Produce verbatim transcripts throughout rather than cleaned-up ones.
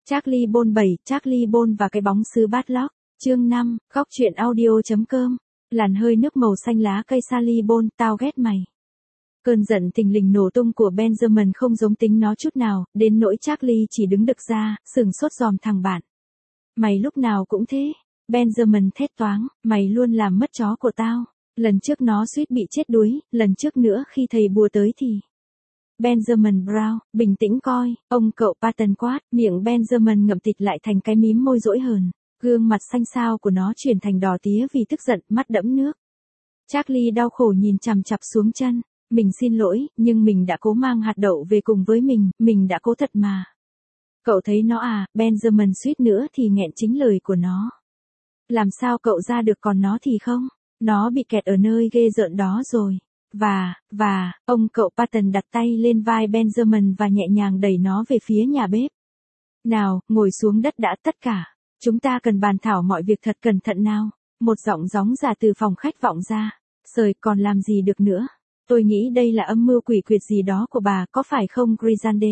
Charlie Bôn bảy, Charlie Bôn và cái bóng sứ Badlock. Chương năm, góc truyện audio.com. Làn hơi nước màu xanh lá cây Charlie Bôn, tao ghét mày. Cơn giận thình lình nổ tung của Benjamin không giống tính nó chút nào, đến nỗi Charlie chỉ đứng đực ra, sừng sốt dòm thằng bạn. Mày lúc nào cũng thế. Benjamin thét toáng, mày luôn làm mất chó của tao. Lần trước nó suýt bị chết đuối, lần trước nữa khi thầy bùa tới thì... Benjamin Brown, bình tĩnh coi, ông cậu Patton quát, miệng Benjamin ngậm tịt lại thành cái mím môi dỗi hờn. Gương mặt xanh xao của nó chuyển thành đỏ tía vì tức giận, mắt đẫm nước. Charlie đau khổ nhìn chằm chằm xuống chân. Mình xin lỗi, nhưng mình đã cố mang hạt đậu về cùng với mình, mình đã cố thật mà. Cậu thấy nó à, Benjamin suýt nữa thì nghẹn chính lời của nó. Làm sao cậu ra được còn nó thì không? Nó bị kẹt ở nơi ghê rợn đó rồi. Và, và, ông cậu Patton đặt tay lên vai Benjamin và nhẹ nhàng đẩy nó về phía nhà bếp. Nào, ngồi xuống đất đã tất cả. Chúng ta cần bàn thảo mọi việc thật cẩn thận nào. Một giọng gióng già từ phòng khách vọng ra. Sời còn làm gì được nữa. Tôi nghĩ đây là âm mưu quỷ quyệt gì đó của bà, có phải không Grisande?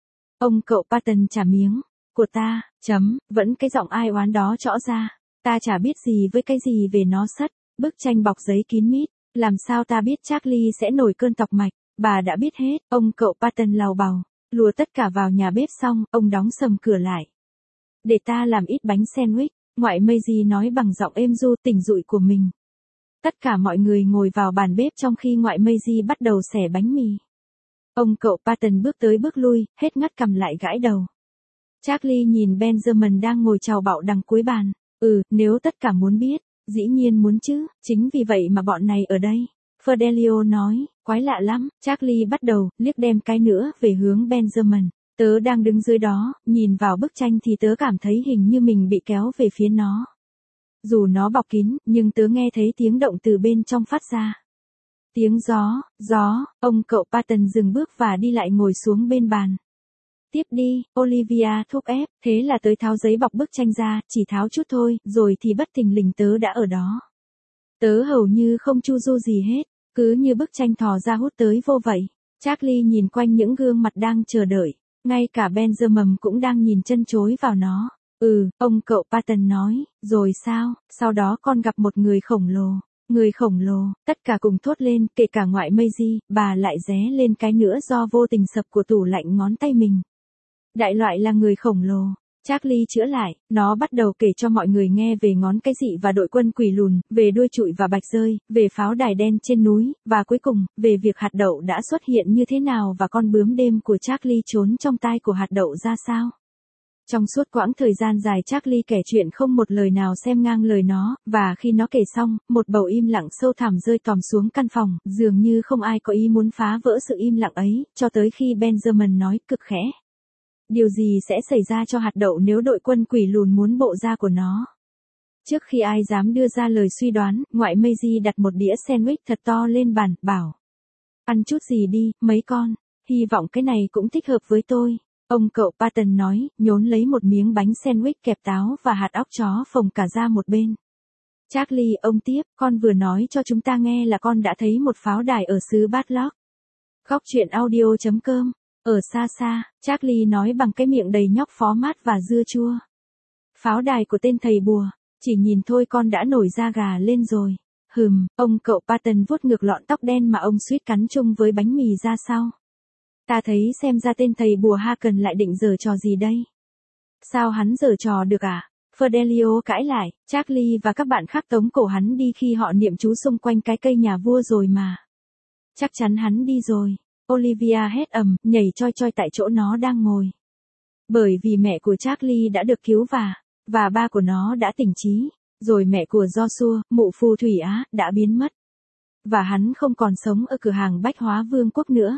Ông cậu Patton trả miếng. Của ta, chấm, vẫn cái giọng ai oán đó trõ ra. Ta chả biết gì với cái gì về nó sất. Bức tranh bọc giấy kín mít. Làm sao ta biết Charlie sẽ nổi cơn tọc mạch. Bà đã biết hết. Ông cậu Patton lào bào. Lùa tất cả vào nhà bếp xong, ông đóng sầm cửa lại. Để ta làm ít bánh sandwich. Ngoại Maisie nói bằng giọng êm ru tỉnh dụi của mình. Tất cả mọi người ngồi vào bàn bếp trong khi ngoại Maisie bắt đầu xẻ bánh mì. Ông cậu Patton bước tới bước lui, hết ngắt cằm lại gãi đầu. Charlie nhìn Benjamin đang ngồi chào bạo đằng cuối bàn. Ừ, nếu tất cả muốn biết, dĩ nhiên muốn chứ, chính vì vậy mà bọn này ở đây. Fidelio nói, quái lạ lắm, Charlie bắt đầu, liếc đem cái nữa về hướng Benjamin. Tớ đang đứng dưới đó, nhìn vào bức tranh thì tớ cảm thấy hình như mình bị kéo về phía nó. Dù nó bọc kín, nhưng tớ nghe thấy tiếng động từ bên trong phát ra. Tiếng gió, gió, ông cậu Patton dừng bước và đi lại ngồi xuống bên bàn. Tiếp đi, Olivia thúc ép, thế là tớ tháo giấy bọc bức tranh ra, chỉ tháo chút thôi, rồi thì bất thình lình tớ đã ở đó. Tớ hầu như không chu du gì hết, cứ như bức tranh thò ra hút tới vô vậy. Charlie nhìn quanh những gương mặt đang chờ đợi, ngay cả Benjamin cũng đang nhìn chân chối vào nó. Ừ, ông cậu Patton nói, rồi sao, sau đó con gặp một người khổng lồ, người khổng lồ, tất cả cùng thốt lên, kể cả ngoại Maisie, bà lại ré lên cái nữa do vô tình sập của tủ lạnh ngón tay mình. Đại loại là người khổng lồ. Charlie chữa lại, nó bắt đầu kể cho mọi người nghe về ngón cái dị và đội quân quỷ lùn, về đuôi trụi và bạch rơi, về pháo đài đen trên núi, và cuối cùng, về việc hạt đậu đã xuất hiện như thế nào và con bướm đêm của Charlie trốn trong tai của hạt đậu ra sao. Trong suốt quãng thời gian dài Charlie kể chuyện không một lời nào xem ngang lời nó, và khi nó kể xong, một bầu im lặng sâu thẳm rơi tòm xuống căn phòng, dường như không ai có ý muốn phá vỡ sự im lặng ấy, cho tới khi Benjamin nói cực khẽ. Điều gì sẽ xảy ra cho hạt đậu nếu đội quân quỷ lùn muốn bộ da của nó? Trước khi ai dám đưa ra lời suy đoán, ngoại Maisie đặt một đĩa sandwich thật to lên bàn, bảo. Ăn chút gì đi, mấy con, hy vọng cái này cũng thích hợp với tôi. Ông cậu Patton nói, nhốn lấy một miếng bánh sandwich kẹp táo và hạt óc chó phồng cả ra một bên. Charlie, ông tiếp, con vừa nói cho chúng ta nghe là con đã thấy một pháo đài ở xứ Badlock. Góc truyện audio.com. Ở xa xa, Charlie nói bằng cái miệng đầy nhóc phó mát và dưa chua. Pháo đài của tên thầy bùa, chỉ nhìn thôi con đã nổi da gà lên rồi. Hừm, ông cậu Patton vuốt ngược lọn tóc đen mà ông suýt cắn chung với bánh mì ra sau. Ta thấy xem ra tên thầy bùa Haken lại định giở trò gì đây. Sao hắn giở trò được à? Fidelio cãi lại, Charlie và các bạn khác tống cổ hắn đi khi họ niệm chú xung quanh cái cây nhà vua rồi mà. Chắc chắn hắn đi rồi. Olivia hét ầm, nhảy choi choi tại chỗ nó đang ngồi. Bởi vì mẹ của Charlie đã được cứu và, và ba của nó đã tỉnh trí, rồi mẹ của Joshua, mụ phù thủy Á, đã biến mất. Và hắn không còn sống ở cửa hàng bách hóa vương quốc nữa.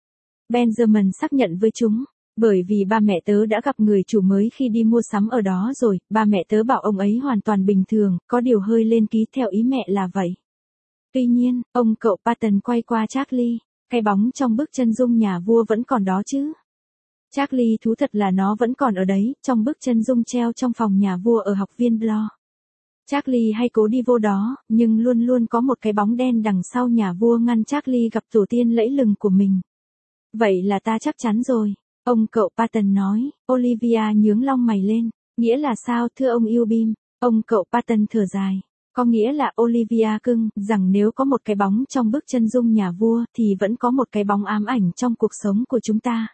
Benjamin xác nhận với chúng, bởi vì ba mẹ tớ đã gặp người chủ mới khi đi mua sắm ở đó rồi, ba mẹ tớ bảo ông ấy hoàn toàn bình thường, có điều hơi lên ký theo ý mẹ là vậy. Tuy nhiên, ông cậu Patton quay qua Charlie. Cái bóng trong bức chân dung nhà vua vẫn còn đó chứ. Charlie thú thật là nó vẫn còn ở đấy, trong bức chân dung treo trong phòng nhà vua ở học viên Blo. Charlie hay cố đi vô đó, nhưng luôn luôn có một cái bóng đen đằng sau nhà vua ngăn Charlie gặp tổ tiên lẫy lừng của mình. Vậy là ta chắc chắn rồi. Ông cậu Patton nói. Olivia nhướng lông mày lên. Nghĩa là sao thưa ông Eubim? Ông cậu Patton thở dài. Có nghĩa là Olivia cưng, rằng nếu có một cái bóng trong bức chân dung nhà vua, thì vẫn có một cái bóng ám ảnh trong cuộc sống của chúng ta.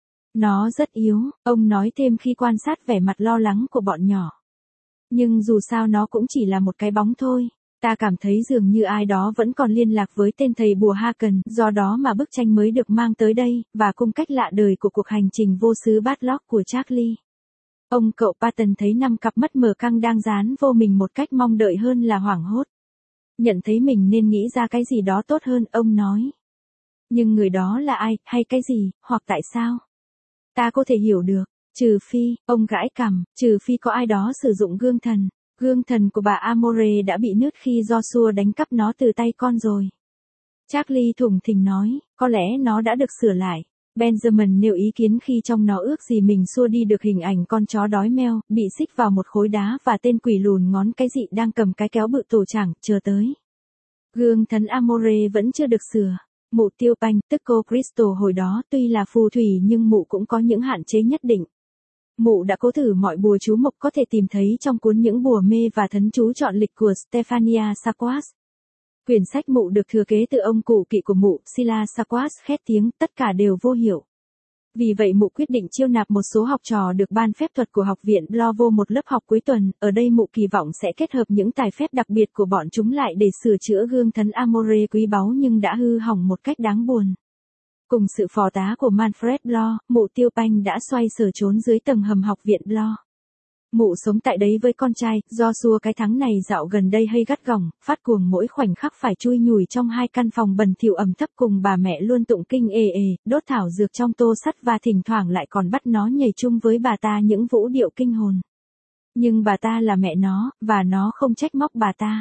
Nó rất yếu, ông nói thêm khi quan sát vẻ mặt lo lắng của bọn nhỏ. Nhưng dù sao nó cũng chỉ là một cái bóng thôi. Ta cảm thấy dường như ai đó vẫn còn liên lạc với tên thầy bùa Haken, do đó mà bức tranh mới được mang tới đây, và cung cách lạ đời của cuộc hành trình vô xứ Badlock của Charlie. Ông cậu Patton thấy năm cặp mắt mờ căng đang dán vô mình một cách mong đợi hơn là hoảng hốt. Nhận thấy mình nên nghĩ ra cái gì đó tốt hơn, ông nói. Nhưng người đó là ai, hay cái gì, hoặc tại sao? Ta có thể hiểu được, trừ phi, ông gãi cằm, trừ phi có ai đó sử dụng gương thần. Gương thần của bà Amore đã bị nứt khi Joshua đánh cắp nó từ tay con rồi. Charlie thủng thình nói, có lẽ nó đã được sửa lại. Benjamin nêu ý kiến khi trong nó ước gì mình xua đi được hình ảnh con chó đói meo, bị xích vào một khối đá và tên quỷ lùn ngón cái dị đang cầm cái kéo bự tổ chảng, chờ tới. Gương thần Amore vẫn chưa được sửa. Mụ Tiêu Panh, tức cô Crystal hồi đó tuy là phù thủy nhưng mụ cũng có những hạn chế nhất định. Mụ đã cố thử mọi bùa chú mộc có thể tìm thấy trong cuốn Những bùa mê và thấn chú chọn lịch của Stephania Sakwas. Quyển sách mụ được thừa kế từ ông cụ kỵ của mụ, Silas Sakwas khét tiếng, tất cả đều vô hiệu. Vì vậy mụ quyết định chiêu nạp một số học trò được ban phép thuật của học viện Blo vô một lớp học cuối tuần, ở đây mụ kỳ vọng sẽ kết hợp những tài phép đặc biệt của bọn chúng lại để sửa chữa gương thần Amore quý báu nhưng đã hư hỏng một cách đáng buồn. Cùng sự phò tá của Manfred Blo, mụ Tiêu Panh đã xoay sở trốn dưới tầng hầm học viện Blo. Mụ sống tại đấy với con trai, Joshua cái tháng này dạo gần đây hay gắt gỏng, phát cuồng mỗi khoảnh khắc phải chui nhủi trong hai căn phòng bẩn thỉu ẩm thấp cùng bà mẹ luôn tụng kinh ề ề, đốt thảo dược trong tô sắt và thỉnh thoảng lại còn bắt nó nhảy chung với bà ta những vũ điệu kinh hồn. Nhưng bà ta là mẹ nó, và nó không trách móc bà ta.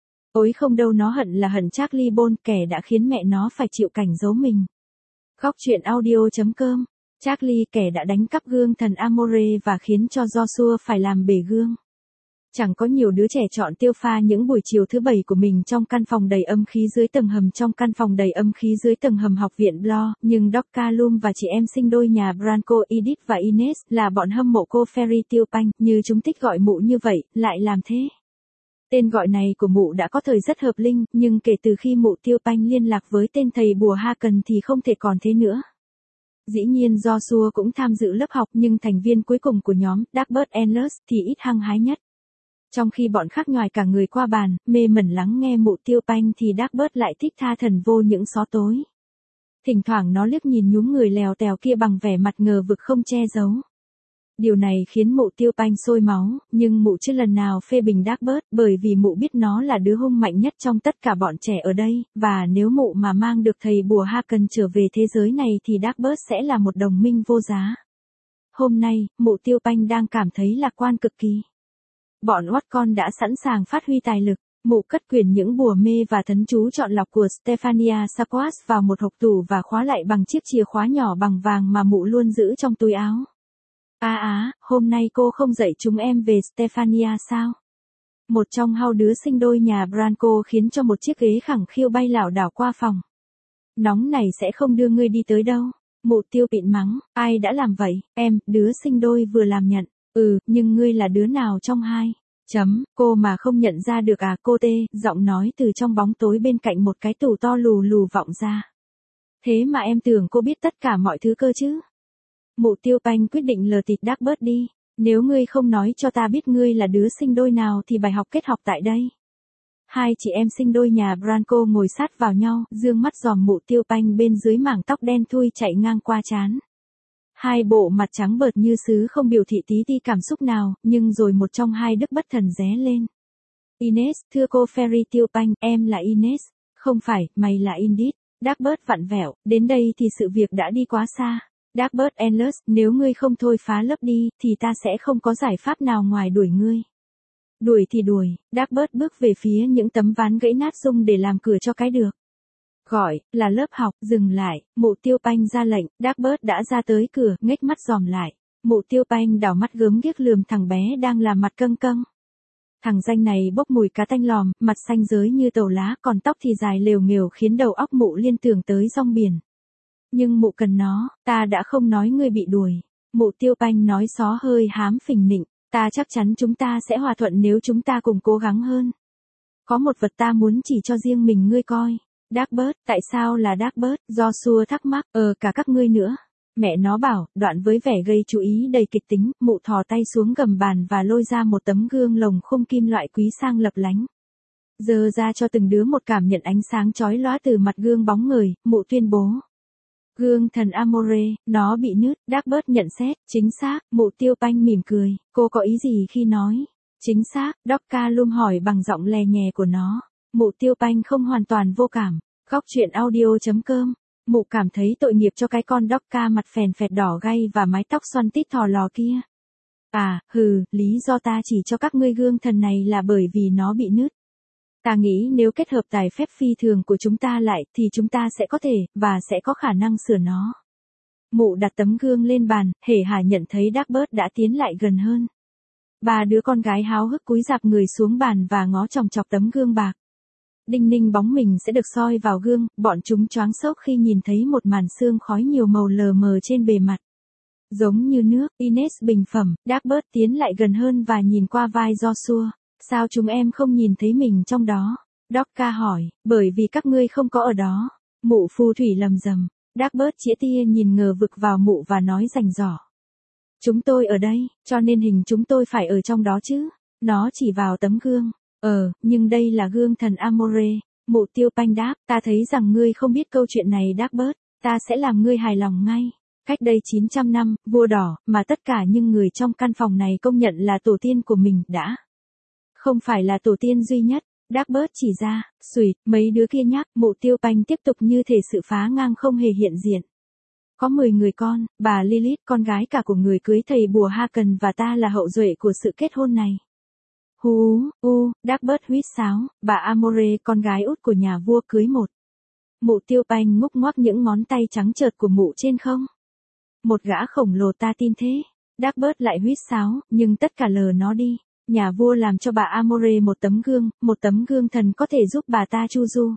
Ôi không đâu, nó hận là hận Charlie Bond, kẻ đã khiến mẹ nó phải chịu cảnh giấu mình. Góc truyện audio chấm com. Charlie, kẻ đã đánh cắp gương thần Amore và khiến cho Joshua phải làm bể gương. Chẳng có nhiều đứa trẻ chọn tiêu pha những buổi chiều thứ bảy của mình trong căn phòng đầy âm khí dưới tầng hầm trong căn phòng đầy âm khí dưới tầng hầm học viện Blo, nhưng Doc Callum và chị em sinh đôi nhà Branco, Edith và Ines, là bọn hâm mộ cô Fairy Tiêu Panh, như chúng thích gọi mụ như vậy, lại làm thế. Tên gọi này của mụ đã có thời rất hợp linh, nhưng kể từ khi mụ Tiêu Panh liên lạc với tên thầy bùa Haken thì không thể còn thế nữa. Dĩ nhiên Joshua cũng tham dự lớp học nhưng thành viên cuối cùng của nhóm, Dagbert Endless, thì ít hăng hái nhất. Trong khi bọn khác nhòi cả người qua bàn, mê mẩn lắng nghe mụ Tiêu Panh thì Dagbert lại thích tha thần vô những xó tối. Thỉnh thoảng nó liếc nhìn nhúm người lèo tèo kia bằng vẻ mặt ngờ vực không che giấu. Điều này khiến mụ Tiêu Panh sôi máu, nhưng mụ chưa lần nào phê bình Dagbert, bởi vì mụ biết nó là đứa hung mạnh nhất trong tất cả bọn trẻ ở đây, và nếu mụ mà mang được thầy bùa Haken trở về thế giới này thì Dagbert sẽ là một đồng minh vô giá. Hôm nay, mụ Tiêu Panh đang cảm thấy lạc quan cực kỳ. Bọn Watcon đã sẵn sàng phát huy tài lực. Mụ cất quyển Những bùa mê và thấn chú chọn lọc của Stephania Sakwas vào một hộc tủ và khóa lại bằng chiếc chìa khóa nhỏ bằng vàng mà mụ luôn giữ trong túi áo. À á, hôm nay cô không dạy chúng em về Stephania sao? Một trong hai đứa sinh đôi nhà Branco khiến cho một chiếc ghế khẳng khiu bay lảo đảo qua phòng. Nóng này sẽ không đưa ngươi đi tới đâu. Mụ Tiêu Pịn mắng, ai đã làm vậy? Em, đứa sinh đôi vừa làm nhận. Ừ, nhưng ngươi là đứa nào trong hai? Chấm, cô mà không nhận ra được à? Cô tê, giọng nói từ trong bóng tối bên cạnh một cái tủ to lù lù vọng ra. Thế mà em tưởng cô biết tất cả mọi thứ cơ chứ? Mụ Tiêu Panh quyết định lờ thịt Dagbert đi. Nếu ngươi không nói cho ta biết ngươi là đứa sinh đôi nào thì bài học kết học tại đây. Hai chị em sinh đôi nhà Branco ngồi sát vào nhau, dương mắt dòm mụ Tiêu Panh bên dưới mảng tóc đen thui chạy ngang qua trán. Hai bộ mặt trắng bợt như sứ không biểu thị tí ti cảm xúc nào, nhưng rồi một trong hai đức bất thần ré lên. Ines, thưa cô Fairy Tiêu Panh, em là Ines. Không phải, mày là Indit. Dagbert vặn vẹo, đến đây thì sự việc đã đi quá xa. Dagbert Endless, nếu ngươi không thôi phá lớp đi, thì ta sẽ không có giải pháp nào ngoài đuổi ngươi. Đuổi thì đuổi, Dagbert bước về phía những tấm ván gãy nát dùng để làm cửa cho cái được. Gọi, là lớp học, dừng lại, mụ Tiêu Panh ra lệnh, Dagbert đã ra tới cửa, nghếch mắt dòm lại. Mụ Tiêu Panh đảo mắt gớm ghiếc lườm thằng bé đang làm mặt căng căng. Thằng danh này bốc mùi cá tanh lòm, mặt xanh rới như tàu lá, còn tóc thì dài lều nghều khiến đầu óc mụ liên tưởng tới rong biển. Nhưng mụ cần nó, ta đã không nói ngươi bị đuổi. Mụ Tiêu Panh nói xó hơi hám phình nịnh, ta chắc chắn chúng ta sẽ hòa thuận nếu chúng ta cùng cố gắng hơn. Có một vật ta muốn chỉ cho riêng mình ngươi coi. Darkbird, tại sao là Darkbird? Joshua thắc mắc, ờ cả các ngươi nữa. Mẹ nó bảo, đoạn với vẻ gây chú ý đầy kịch tính, mụ thò tay xuống gầm bàn và lôi ra một tấm gương lồng khung kim loại quý sang lập lánh. Giơ ra cho từng đứa một cảm nhận ánh sáng chói lóa từ mặt gương bóng người, mụ tuyên bố. Gương thần Amore, nó bị nứt, Darkbird nhận xét, chính xác, mụ Tiêu Panh mỉm cười, cô có ý gì khi nói? Chính xác, Docca Lum hỏi bằng giọng lè nhè của nó. Mụ Tiêu Panh không hoàn toàn vô cảm. Góc truyện audio.com. Mụ cảm thấy tội nghiệp cho cái con Docca mặt phèn phẹt đỏ gay và mái tóc xoăn tít thò lò kia. À, hừ, lý do ta chỉ cho các ngươi gương thần này là bởi vì nó bị nứt. Ta nghĩ nếu kết hợp tài phép phi thường của chúng ta lại thì chúng ta sẽ có thể, và sẽ có khả năng sửa nó. Mụ đặt tấm gương lên bàn, hề hà nhận thấy Darkbird đã tiến lại gần hơn. Ba đứa con gái háo hức cúi rạp người xuống bàn và ngó chòng chọc tấm gương bạc. Đinh ninh bóng mình sẽ được soi vào gương, bọn chúng choáng sốc khi nhìn thấy một màn sương khói nhiều màu lờ mờ trên bề mặt. Giống như nước, Ines bình phẩm, Darkbird tiến lại gần hơn và nhìn qua vai Joshua. Sao chúng em không nhìn thấy mình trong đó? Docca hỏi, bởi vì các ngươi không có ở đó. Mụ phù thủy lầm rầm. Darkbird chĩa tia nhìn ngờ vực vào mụ và nói rành rỏ. Chúng tôi ở đây, cho nên hình chúng tôi phải ở trong đó chứ. Nó chỉ vào tấm gương. Ờ, nhưng đây là gương thần Amore. Mụ Tiêu Panh đáp, ta thấy rằng ngươi không biết câu chuyện này Darkbird, ta sẽ làm ngươi hài lòng ngay. Cách đây chín trăm năm, vua đỏ, mà tất cả những người trong căn phòng này công nhận là tổ tiên của mình đã. Không phải là tổ tiên duy nhất. Darkbird chỉ ra, xùi, mấy đứa kia nhắc, mụ Tiêu Panh tiếp tục như thể sự phá ngang không hề hiện diện. Có mười người con, bà Lilith con gái cả của người cưới thầy bùa Haken và ta là hậu duệ của sự kết hôn này. Hú, u, Darkbird huýt sáo, bà Amore con gái út của nhà vua cưới một. Mụ Tiêu Panh ngúc ngoắc những ngón tay trắng trợt của mụ trên không. Một gã khổng lồ ta tin thế. Darkbird lại huýt sáo, nhưng tất cả lờ nó đi. Nhà vua làm cho bà Amore một tấm gương, một tấm gương thần có thể giúp bà ta chu du.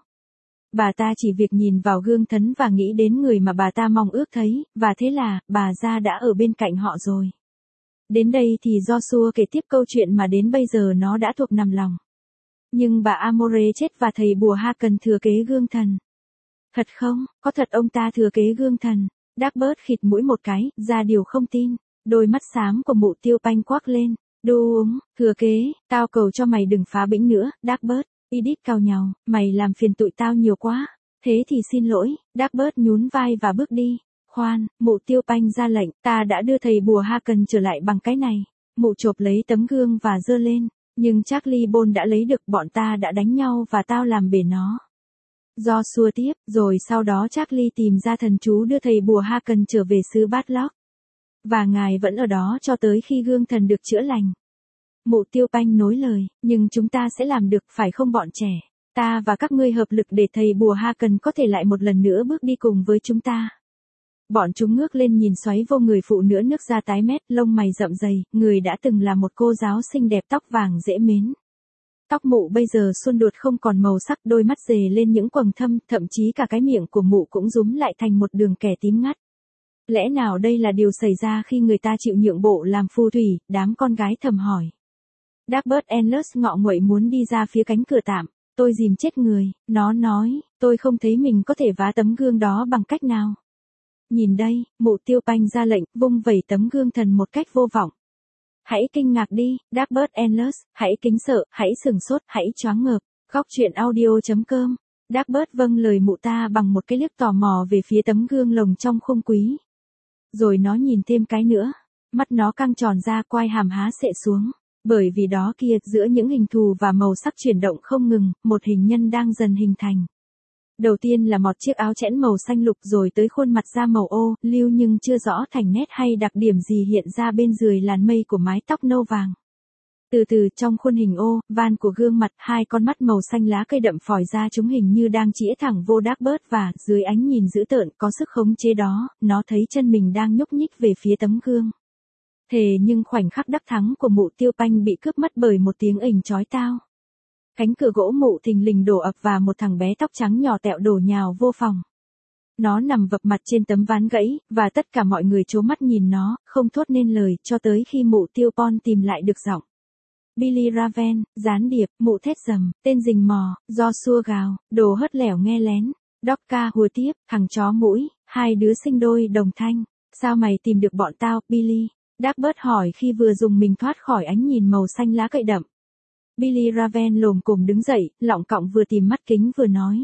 Bà ta chỉ việc nhìn vào gương thần và nghĩ đến người mà bà ta mong ước thấy, và thế là, bà ra đã ở bên cạnh họ rồi. Đến đây thì Joshua kể tiếp câu chuyện mà đến bây giờ nó đã thuộc nằm lòng. Nhưng bà Amore chết và thầy bùa Haken thừa kế gương thần. Thật không, có thật ông ta thừa kế gương thần. Darkbird khịt mũi một cái, ra điều không tin. Đôi mắt xám của mụ Tiêu Panh quắc lên. Đúng, thừa kế, tao cầu cho mày đừng phá bĩnh nữa, Darkbird. Edith cau nhàu, mày làm phiền tụi tao nhiều quá. Thế thì xin lỗi, Darkbird nhún vai và bước đi. Khoan, mụ Tiêu Panh ra lệnh, ta đã đưa thầy bùa Haken trở lại bằng cái này. Mụ chộp lấy tấm gương và giơ lên, nhưng Charlie Bone đã lấy được, bọn ta đã đánh nhau và tao làm bể nó. Joshua tiếp, rồi sau đó Charlie tìm ra thần chú đưa thầy bùa Haken trở về xứ Badlock. Và ngài vẫn ở đó cho tới khi gương thần được chữa lành. Mụ Tiêu Panh nối lời, nhưng chúng ta sẽ làm được phải không bọn trẻ? Ta và các ngươi hợp lực để thầy bùa Haken có thể lại một lần nữa bước đi cùng với chúng ta. Bọn chúng ngước lên nhìn xoáy vô người phụ nữ nước da tái mét, lông mày rậm dày, người đã từng là một cô giáo xinh đẹp tóc vàng dễ mến. Tóc mụ bây giờ xun đuột không còn màu sắc, đôi mắt rề lên những quầng thâm, thậm chí cả cái miệng của mụ cũng rúm lại thành một đường kẻ tím ngắt. Lẽ nào đây là điều xảy ra khi người ta chịu nhượng bộ làm phù thủy? Đám con gái thầm hỏi. Darkbird Endless ngọ nguậy muốn đi ra phía cánh cửa tạm. Tôi dìm chết người, nó nói, tôi không thấy mình có thể vá tấm gương đó bằng cách nào. Nhìn đây, mụ Tiêu Panh ra lệnh, vung vẩy tấm gương thần một cách vô vọng. Hãy kinh ngạc đi, Darkbird Endless, hãy kính sợ, hãy sừng sốt, hãy choáng ngợp. Góc truyện audio.com. Darkbird vâng lời mụ ta bằng một cái liếc tò mò về phía tấm gương lồng trong khung quý. Rồi nó nhìn thêm cái nữa. Mắt nó căng tròn ra, quai hàm há xệ xuống. Bởi vì đó kia, giữa những hình thù và màu sắc chuyển động không ngừng, một hình nhân đang dần hình thành. Đầu tiên là một chiếc áo chẽn màu xanh lục, rồi tới khuôn mặt da màu ô, lưu nhưng chưa rõ thành nét hay đặc điểm gì hiện ra bên dưới làn mây của mái tóc nâu vàng. Từ từ trong khuôn hình ô, van của gương mặt, hai con mắt màu xanh lá cây đậm phòi ra, chúng hình như đang chĩa thẳng vô Darkbird và, dưới ánh nhìn dữ tợn có sức khống chế đó, nó thấy chân mình đang nhúc nhích về phía tấm gương. Thề nhưng khoảnh khắc đắc thắng của mụ Tiêu Panh bị cướp mất bởi một tiếng ình chói tai. Cánh cửa gỗ mụ thình lình đổ ập và một thằng bé tóc trắng nhỏ tẹo đổ nhào vô phòng. Nó nằm vập mặt trên tấm ván gãy, và tất cả mọi người trố mắt nhìn nó, không thốt nên lời, cho tới khi mụ Tiêu Pon tìm lại được giọng. Billy Raven, gián điệp, mụ thét rầm, tên rình mò, do xua gào, đồ hớt lẻo nghe lén. Docka hùa tiếp, thằng chó mũi, hai đứa sinh đôi đồng thanh. Sao mày tìm được bọn tao, Billy? Dagbert hỏi khi vừa dùng mình thoát khỏi ánh nhìn màu xanh lá cậy đậm. Billy Raven lồm cồm đứng dậy, lọng cọng vừa tìm mắt kính vừa nói.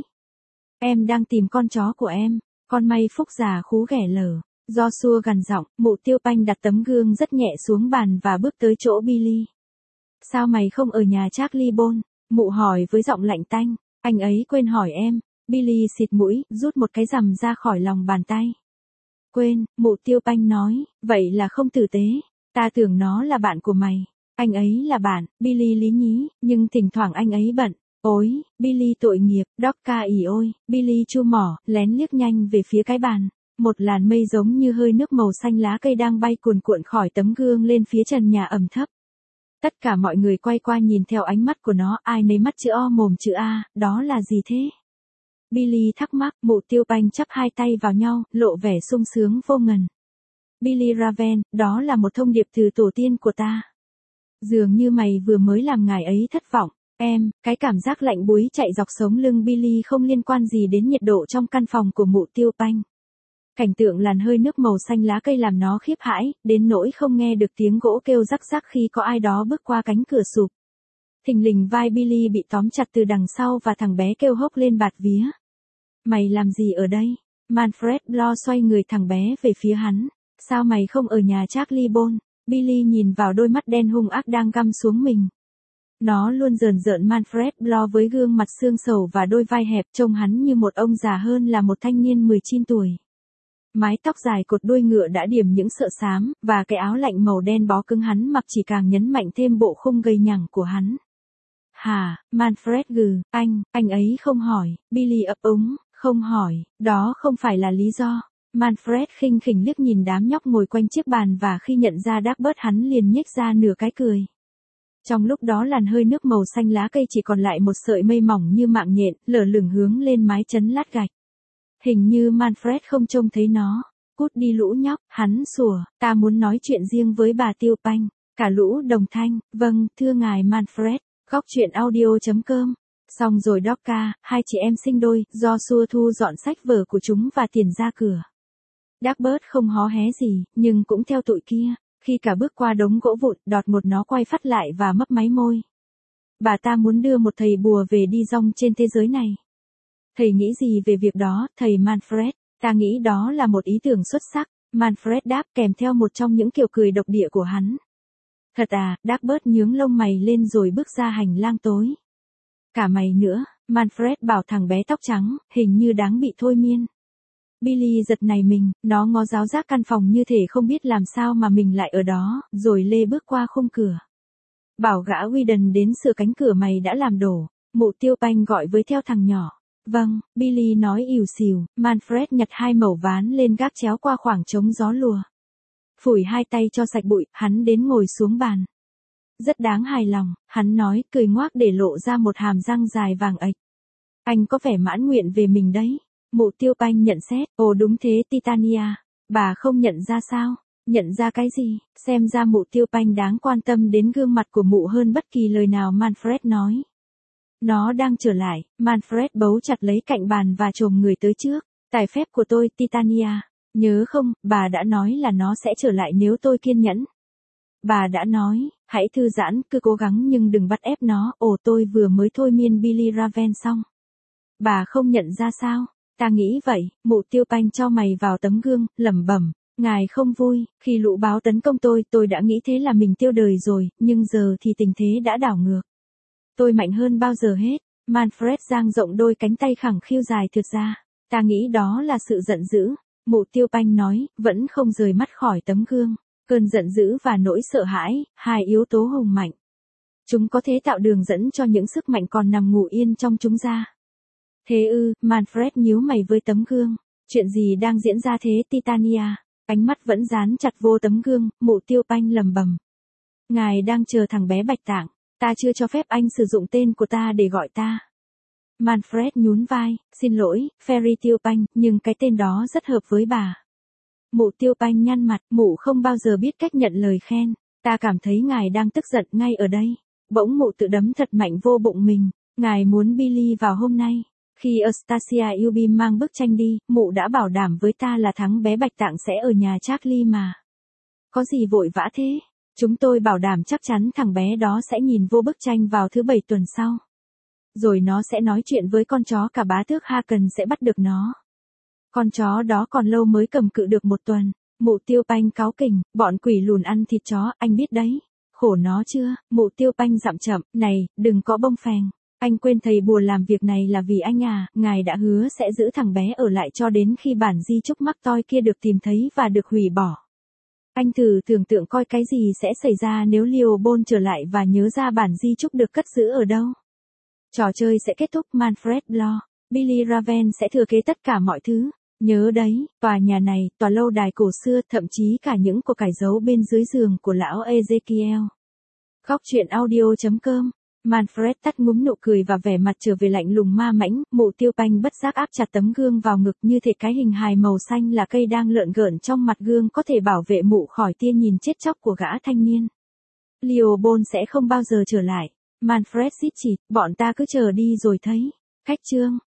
Em đang tìm con chó của em, con may phúc già khú ghẻ lở. Do xua gằn giọng, mụ Tiêu Panh đặt tấm gương rất nhẹ xuống bàn và bước tới chỗ Billy. Sao mày không ở nhà Charlie Bone? Mụ hỏi với giọng lạnh tanh. Anh ấy quên hỏi em. Billy xịt mũi, rút một cái rằm ra khỏi lòng bàn tay. Quên, mụ Tiêu Panh nói, vậy là không tử tế. Ta tưởng nó là bạn của mày. Anh ấy là bạn, Billy lý nhí, nhưng thỉnh thoảng anh ấy bận. Ôi, Billy tội nghiệp, Docka ỉ ôi, Billy chu mỏ, lén liếc nhanh về phía cái bàn. Một làn mây giống như hơi nước màu xanh lá cây đang bay cuồn cuộn khỏi tấm gương lên phía trần nhà ẩm thấp. Tất cả mọi người quay qua nhìn theo ánh mắt của nó, ai nấy mắt chữ O mồm chữ A, đó là gì thế? Billy thắc mắc, mụ Tiêu Panh chắp hai tay vào nhau, lộ vẻ sung sướng vô ngần. Billy Raven, đó là một thông điệp từ tổ tiên của ta. Dường như mày vừa mới làm ngài ấy thất vọng. Em, cái cảm giác lạnh buốt chạy dọc sống lưng Billy không liên quan gì đến nhiệt độ trong căn phòng của mụ Tiêu Panh. Cảnh tượng làn hơi nước màu xanh lá cây làm nó khiếp hãi, đến nỗi không nghe được tiếng gỗ kêu rắc rắc khi có ai đó bước qua cánh cửa sụp. Thình lình vai Billy bị tóm chặt từ đằng sau và thằng bé kêu hốc lên bạt vía. Mày làm gì ở đây? Manfred lo xoay người thằng bé về phía hắn. Sao mày không ở nhà Charlie Bone? Billy nhìn vào đôi mắt đen hung ác đang găm xuống mình. Nó luôn rờn rợn Manfred lo với gương mặt xương sầu và đôi vai hẹp, trông hắn như một ông già hơn là một thanh niên mười chín tuổi. Mái tóc dài cột đuôi ngựa đã điểm những sợi xám, và cái áo lạnh màu đen bó cứng hắn mặc chỉ càng nhấn mạnh thêm bộ khung gầy nhẳng của hắn. Hả, Manfred gừ, anh, anh ấy không hỏi, Billy ấp úng, không hỏi, đó không phải là lý do. Manfred khinh khỉnh liếc nhìn đám nhóc ngồi quanh chiếc bàn và khi nhận ra Dagbert hắn liền nhếch ra nửa cái cười. Trong lúc đó làn hơi nước màu xanh lá cây chỉ còn lại một sợi mây mỏng như mạng nhện, lở lửng hướng lên mái chắn lát gạch. Hình như Manfred không trông thấy nó. Cút đi lũ nhóc, hắn sủa, ta muốn nói chuyện riêng với bà Tiêu Panh. Cả lũ đồng thanh, vâng, thưa ngài Manfred, góc chuyện audio chấm com. Xong rồi Docka, hai chị em sinh đôi, do xua thu dọn sách vở của chúng và tiền ra cửa. Dagbert không hó hé gì, nhưng cũng theo tụi kia. Khi cả bước qua đống gỗ vụn, đọt một nó quay phát lại và mấp máy môi. Bà ta muốn đưa một thầy bùa về đi rong trên thế giới này. Thầy nghĩ gì về việc đó, thầy Manfred? Ta nghĩ đó là một ý tưởng xuất sắc. Manfred đáp kèm theo một trong những kiểu cười độc địa của hắn. Thật à, Dagbert nhướng lông mày lên rồi bước ra hành lang tối. Cả mày nữa, Manfred bảo thằng bé tóc trắng, hình như đáng bị thôi miên. Billy giật nảy mình, nó ngó giáo giác căn phòng như thể không biết làm sao mà mình lại ở đó, rồi lê bước qua khung cửa. Bảo gã Whedon đến sửa cánh cửa mày đã làm đổ, mụ Tiêu Panh gọi với theo thằng nhỏ. Vâng, Billy nói ỉu xìu, Manfred nhặt hai mẩu ván lên gác chéo qua khoảng trống gió lùa. Phủi hai tay cho sạch bụi, hắn đến ngồi xuống bàn. Rất đáng hài lòng, hắn nói, cười ngoác để lộ ra một hàm răng dài vàng ạch. Anh có vẻ mãn nguyện về mình đấy. Mụ Tiêu Panh nhận xét, ồ đúng thế Titania, bà không nhận ra sao? Nhận ra cái gì? Xem ra mụ Tiêu Panh đáng quan tâm đến gương mặt của mụ hơn bất kỳ lời nào Manfred nói. Nó đang trở lại, Manfred bấu chặt lấy cạnh bàn và chồm người tới trước. Tài phép của tôi Titania, nhớ không, bà đã nói là nó sẽ trở lại nếu tôi kiên nhẫn. Bà đã nói, hãy thư giãn, cứ cố gắng nhưng đừng bắt ép nó, ồ tôi vừa mới thôi miên Billy Raven xong. Bà không nhận ra sao? Ta nghĩ vậy, mụ Tiêu Panh cho mày vào tấm gương, lẩm bẩm, ngài không vui, khi lũ báo tấn công tôi, tôi đã nghĩ thế là mình tiêu đời rồi, nhưng giờ thì tình thế đã đảo ngược. Tôi mạnh hơn bao giờ hết, Manfred dang rộng đôi cánh tay khẳng khiu dài thượt ra, ta nghĩ đó là sự giận dữ, mụ Tiêu Panh nói, vẫn không rời mắt khỏi tấm gương, cơn giận dữ và nỗi sợ hãi, hai yếu tố hùng mạnh. Chúng có thể tạo đường dẫn cho những sức mạnh còn nằm ngủ yên trong chúng ra. Thế ư, Manfred nhíu mày với tấm gương. Chuyện gì đang diễn ra thế Titania? Ánh mắt vẫn dán chặt vô tấm gương, mụ Tiêu Panh lầm bầm. Ngài đang chờ thằng bé Bạch Tạng. Ta chưa cho phép anh sử dụng tên của ta để gọi ta. Manfred nhún vai, xin lỗi, Fairy Tiêu Panh, nhưng cái tên đó rất hợp với bà. Mụ Tiêu Panh nhăn mặt, mụ không bao giờ biết cách nhận lời khen, ta cảm thấy ngài đang tức giận ngay ở đây. Bỗng mụ tự đấm thật mạnh vô bụng mình, ngài muốn Billy vào hôm nay. Khi Anastasia Ubin mang bức tranh đi, mụ đã bảo đảm với ta là thắng bé Bạch Tạng sẽ ở nhà Charlie mà. Có gì vội vã thế? Chúng tôi bảo đảm chắc chắn thằng bé đó sẽ nhìn vô bức tranh vào thứ bảy tuần sau. Rồi nó sẽ nói chuyện với con chó cả bá tước Haken sẽ bắt được nó. Con chó đó còn lâu mới cầm cự được một tuần. Mụ Tiêu Panh cáu kỉnh, bọn quỷ lùn ăn thịt chó, anh biết đấy. Khổ nó chưa? Mụ Tiêu Panh dặm chậm, này, đừng có bông phèn. Anh quên thầy bùa làm việc này là vì anh à, ngài đã hứa sẽ giữ thằng bé ở lại cho đến khi bản di chúc mắc toi kia được tìm thấy và được hủy bỏ. Anh thử tưởng tượng coi cái gì sẽ xảy ra nếu Leopold trở lại và nhớ ra bản di chúc được cất giữ ở đâu. Trò chơi sẽ kết thúc, Manfred lo. Billy Raven sẽ thừa kế tất cả mọi thứ. Nhớ đấy, tòa nhà này, tòa lâu đài cổ xưa, thậm chí cả những của cải giấu bên dưới giường của lão Ezekiel. Khóc chuyện audio chấm com. Manfred tắt ngúm nụ cười và vẻ mặt trở về lạnh lùng ma mãnh, mụ Tiêu Panh bất giác áp chặt tấm gương vào ngực như thể cái hình hài màu xanh là cây đang lợn gợn trong mặt gương có thể bảo vệ mụ khỏi tia nhìn chết chóc của gã thanh niên. Leopold sẽ không bao giờ trở lại. Manfred xít chịt, bọn ta cứ chờ đi rồi thấy. Khách trương.